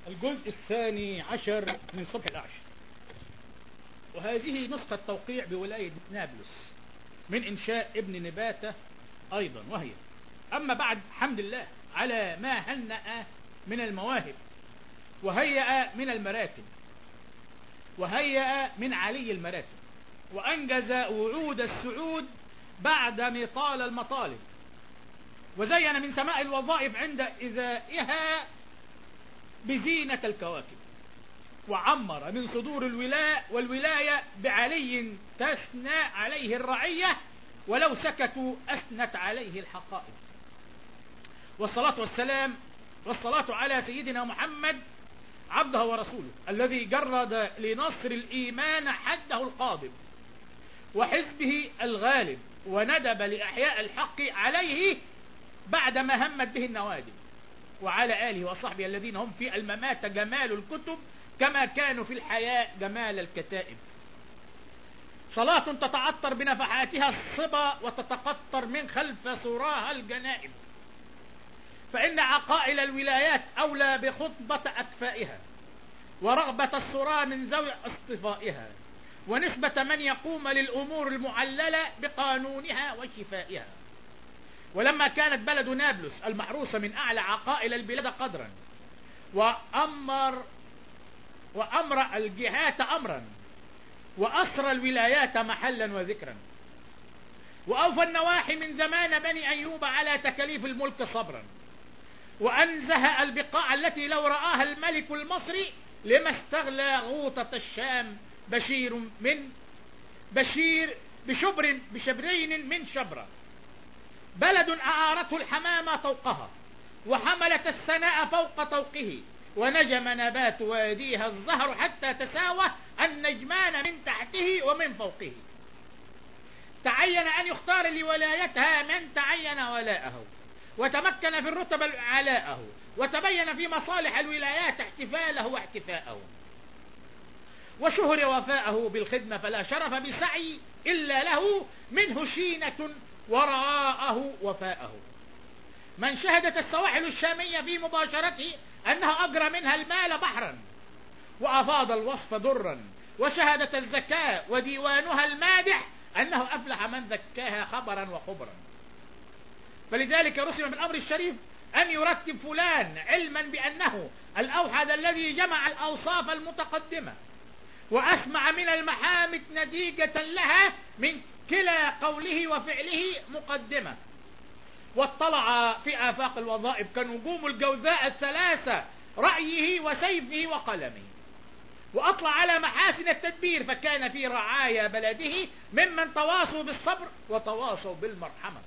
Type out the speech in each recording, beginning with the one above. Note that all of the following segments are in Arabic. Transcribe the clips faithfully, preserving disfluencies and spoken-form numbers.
الجزء الثاني عشر من صبح الأعشى، وهذه نسخة توقيع بولاية نابلس من إنشاء ابن نباتة أيضا، وهي: أما بعد، حمد الله على ما هنأ من المواهب، وهيأ من المراتب، وهيأ من علي المراتب، وأنجز وعود السعود بعد مطال المطالب، وزين من سماء الوظائف عند إزائها بزينة الكواكب، وعمر من صدور الولاء والولاية بعلي تثنى عليه الرعية، ولو سكتوا أثنت عليه الحقائق. والصلاة والسلام والصلاة على سيدنا محمد عبده ورسوله، الذي جرد لنصر الإيمان حده القاضب وحزبه الغالب، وندب لإحياء الحق عليه بعدما همت به النوادب، وعلى آله وصحبه الذين هم في الممات جمال الكتب كما كانوا في الحياة جمال الكتائب. صلاة تتعطر بنفحاتها الصبا وتتقطر من خلف سراها الجنائب، فإن عقائل الولايات أولى بخطبة أكفائها، ورغبة السرى من ذوي اصطفائها، ونسبة من يقوم للأمور المعللة بقانونها وشفائها. ولما كانت بلد نابلس المحروسة من أعلى عقائل البلاد قدرا، وأمر وأمر الجهات أمرا، وأسرى الولايات محلا وذكرا، وأوفى النواحي من زمان بني أيوب على تكاليف الملك صبرا، وأنزه البقاع التي لو رآها الملك المصري لما استغلى غوطة الشام بشير من بشير بشبر بشبرين من شبرة، بلد أعارته الحمامة طوقها، وحملت الثناء فوق طوقه، ونجم نبات واديها الزهر حتى تساوى النجمان من تحته ومن فوقه. تعين أن يختار لولايتها من تعين ولاءه، وتمكن في الرتب علاءه، وتبين في مصالح الولايات احتفاله واحتفاءه، وشهر وفاءه بالخدمة، فلا شرف بسعي إلا له منه شينة وراءه وفاءه. من شهدت السواحل الشامية في مباشرته أنه أجرى منها المال بحرا، وأفاض الوصف درا، وشهدت الزكاة وديوانها المادح أنه أفلح من ذكاها خبرا وخبرا. فلذلك رسم من الأمر الشريف أن يرتب فلان علما بأنه الأوحد الذي جمع الأوصاف المتقدمة، وأسمع من المحامد نتيجة لها من كلا قوله وفعله مقدمة، واطلع في آفاق الوظائف كنجوم الجوزاء الثلاثة رأيه وسيفه وقلمه، وأطلع على محاسن التدبير، فكان في رعايا بلده ممن تواصوا بالصبر وتواصوا بالمرحمة،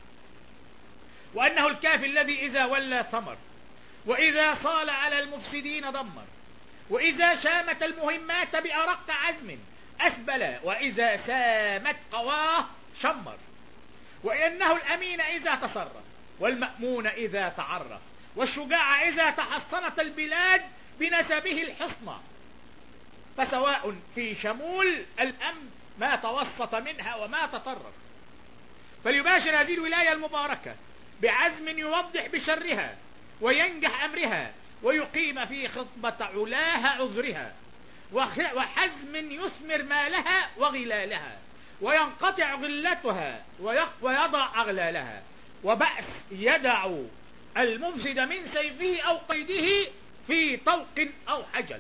وأنه الكافي الذي إذا ولى ثمر، وإذا صال على المفسدين دمر، وإذا شامت المهمات بأرق عزم أسبل، وإذا سامت قواه شمر، وإنه الأمين إذا تصرف، والمأمون إذا تعرف، والشجاع إذا تحصنت البلاد بنسبه الحصنة، فسواء في شمول الأمن ما توسط منها وما تطرف. فليباشر هذه الولاية المباركة بعزم يوضح بشرها وينجح أمرها، ويقيم في خطبة علاها عذرها، وحزم يثمر مالها وغلالها، وينقطع غلتها ويضع أغلالها، وبأس يدع المفسد من سيفه أو قيده في طوق أو حجل،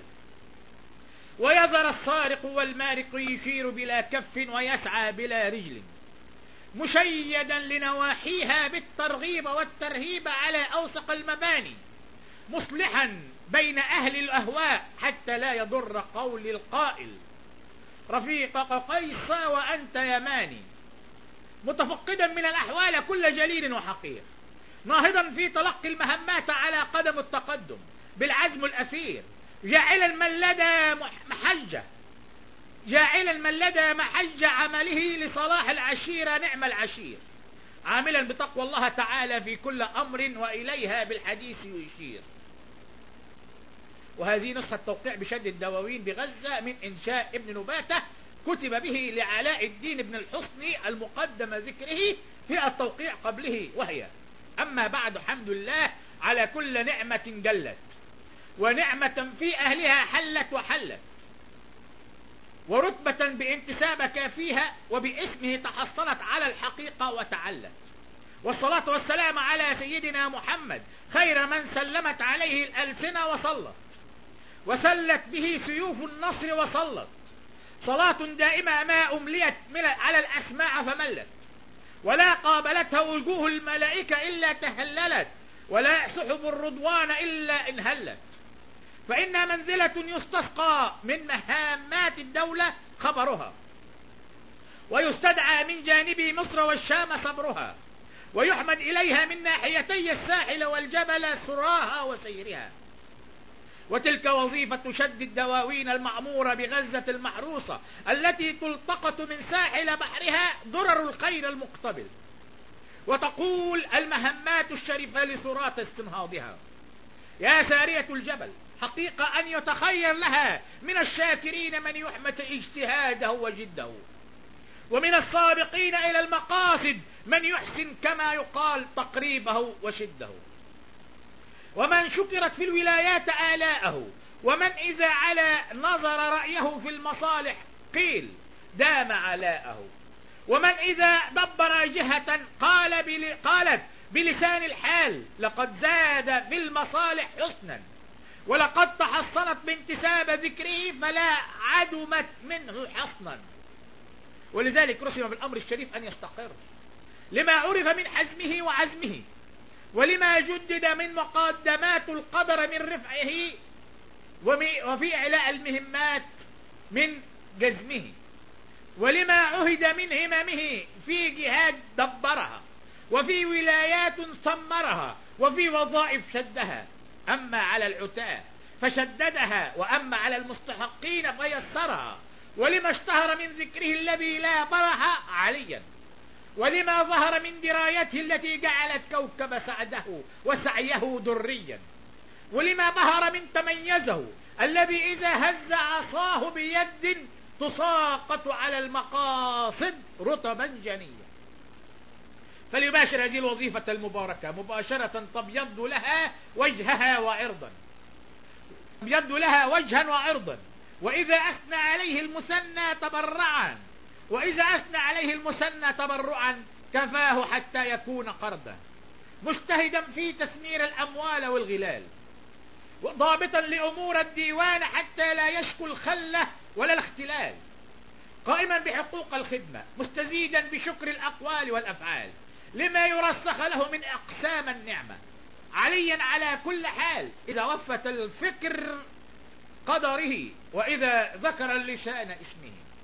ويذر السارق والمارق يشير بلا كف ويسعى بلا رجل، مشيدا لنواحيها بالترغيب والترهيب على أوسق المباني، مصلحا بين أهل الأهواء حتى لا يضر قول القائل رفيقك قيس وأنت يماني، متفقدا من الأحوال كل جليل وحقير، ناهضا في تلقي المهمات على قدم التقدم بالعزم الأثير، جاعلا من لدى محجة جاعلا من لدى محجة عمله لصلاح العشيرة نعم العشير، عاملا بتقوى الله تعالى في كل أمر وإليها بالحديث يشير. وهذه نسخة توقيع بشد الدواوين بغزة من إنشاء ابن نباتة، كتب به لعلاء الدين بن الحصني المقدم ذكره في التوقيع قبله، وهي: أما بعد، حمد الله على كل نعمة جلت، ونعمة في أهلها حلت وحلت، ورتبة بانتسابك فيها وباسمه تحصلت على الحقيقة وتعلت. والصلاة والسلام على سيدنا محمد خير من سلمت عليه الألسنة وصلت، وسلت به سيوف النصر وصلت. صلاة دائمة ما أمليت على الأسماع فملت، ولا قابلتها وجوه الملائكة إلا تهللت، ولا سحب الرضوان إلا انهلت. فإنها منزلة يستسقى من مهامات الدولة خبرها، ويستدعى من جانب مصر والشام صبرها، ويحمد إليها من ناحيتي الساحل والجبل سراها وسيرها. وتلك وظيفة شد الدواوين المعمورة بغزة المحروسة التي تلتقط من ساحل بحرها درر الخير المقتبل، وتقول المهمات الشريفة لسرات استنهاضها. يا سارية الجبل، حقيقة أن يتخير لها من الشاكرين من يحمد اجتهاده وجده، ومن السابقين إلى المقاصد من يحسن كما يقال تقريبه وشده، ومن شكرت في الولايات آلاءه، ومن إذا على نظر رأيه في المصالح قيل دام علاءه، ومن إذا دبر جهة قال بل قالت بلسان الحال لقد زاد في المصالح حسنا، ولقد تحصنت بانتساب ذكره فلا عدمت منه حصنا. ولذلك رسم بالأمر الشريف أن يستقر لما عرف من حزمه وعزمه، ولما جدد من مقدمات القدر من رفعه، وفي إعلاء المهمات من جزمه، ولما عهد من هممه في جهاد دبرها، وفي ولايات سمرها، وفي وظائف شدها. أما على العتاة فشددها، وأما على المستحقين فيسرها. ولما اشتهر من ذكره الذي لا برح عليا، ولما ظهر من درايته التي جعلت كوكب سعده وسعيه دريا، ولما ظهر من تميزه الذي إذا هز عصاه بيد تساقط على المقاصد رطبا جنيا. فليباشر هذه الوظيفة المباركة مباشرة تبيض لها وجهها وعرضا، تبيض لها وجها وعرضا. وإذا أثنى عليه المثنى تبرعا، وإذا أثنى عليه المثنى تبرعا كفاه حتى يكون قرضا، مجتهدا في تثمير الأموال والغلال، ضابطا لأمور الديوان حتى لا يشكو الخلة ولا الاختلال، قائما بحقوق الخدمة، مستزيدا بشكر الأقوال والأفعال لما يرسخ له من أقسام النعمة، عليا على كل حال إذا وفت الفكر قدره، وإذا ذكر اللسان اسمه.